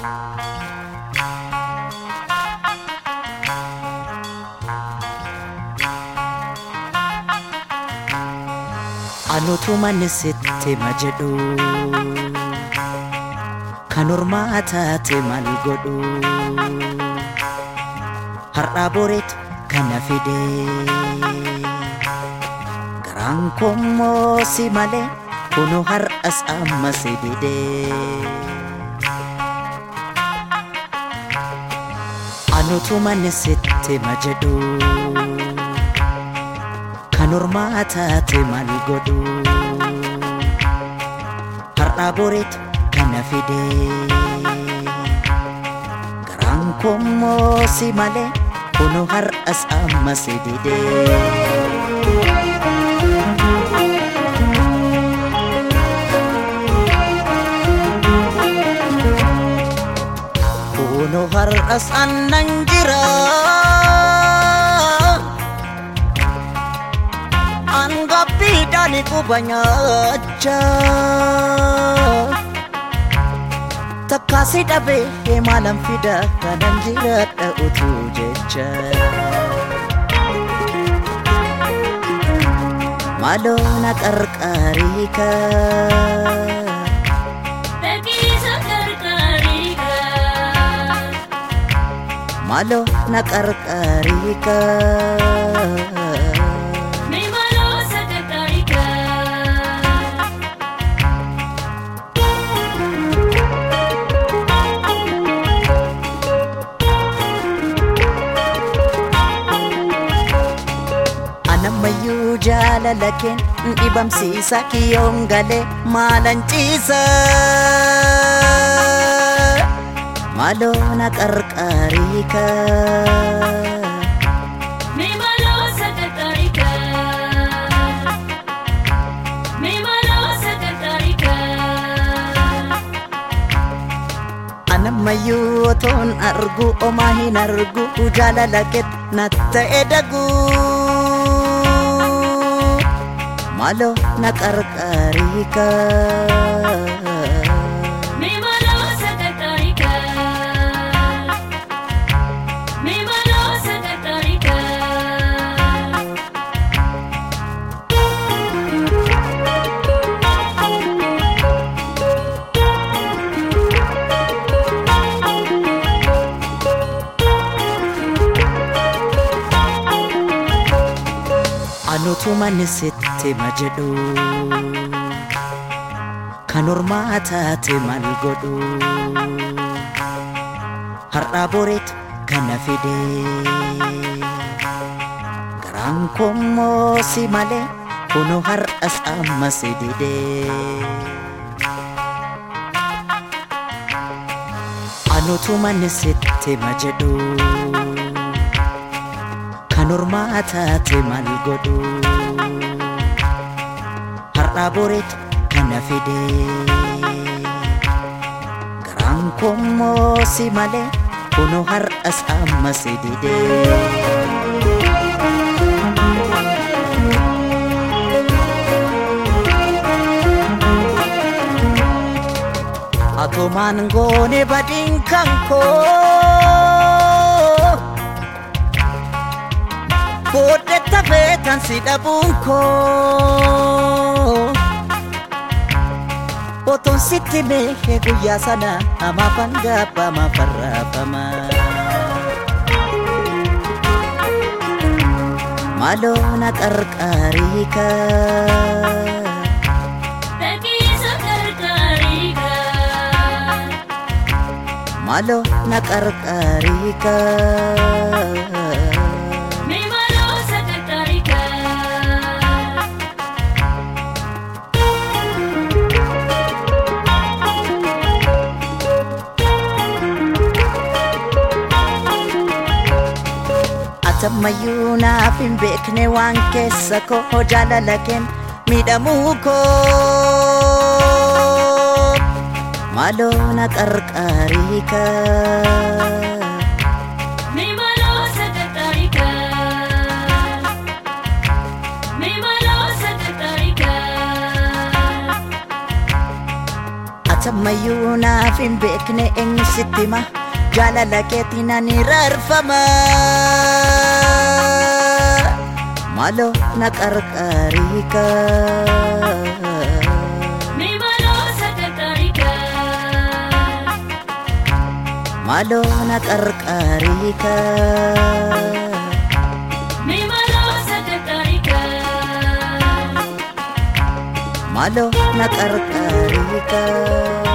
Anutuma nisitti majedhu kan ormaa taate maal godhu har'a boreetu kana fide garaan kommoo si malee kunu har'as amma si dide anutuma nisitti majedhu kan ormaa taate maal godhu har'a boreetu kana fide garaan kommoo si malee kunu har'as amma si dide kunu har'as annan jira Angapidani kubanyacha Takasi dabe malam fida kanan jirata utu jecha Malo na karkarika Begisa karkarika Malo na karkarika Namayu jala lakin ibam sisa kiyong gale malancisa Malo na karkarika May malo sa karkarika May malo sa karkarika Namayu ton argu o mahin argu jala lakit natta edagu Malo na karkarika May malo sa karkarika May malo sa karkarika Anutuma nisitti majedhu kan ormaa taate maal godhu har'a boreetu kana fide garaan kommoo si malee kunu har'as amma si dide Anutuma nisitti majedhu kan ormaa taate maal godhu har'a boreetu kana fide garaan kommoo si malee kunu har'as amma si dide Atumaan goone badin kanko Bode tabetan si dabunko Oton sitti mehe guyyaa sana ama panggapama farrafama Malo na karkarika Begisa karkarika Malo na karkarika May malo sa karkarika Atamayu naaf hin beekne waan keessa koo jaalalaken miidhamuu koo Malo na karkarika May malo sa karkarika May malo sa karkarika Tamayyuu naaf hin beekne eenyu sitti hima jaalala keetiin ani rarfama maaloo na qarqariika maaloo na qarqariika maaloo na qarqariika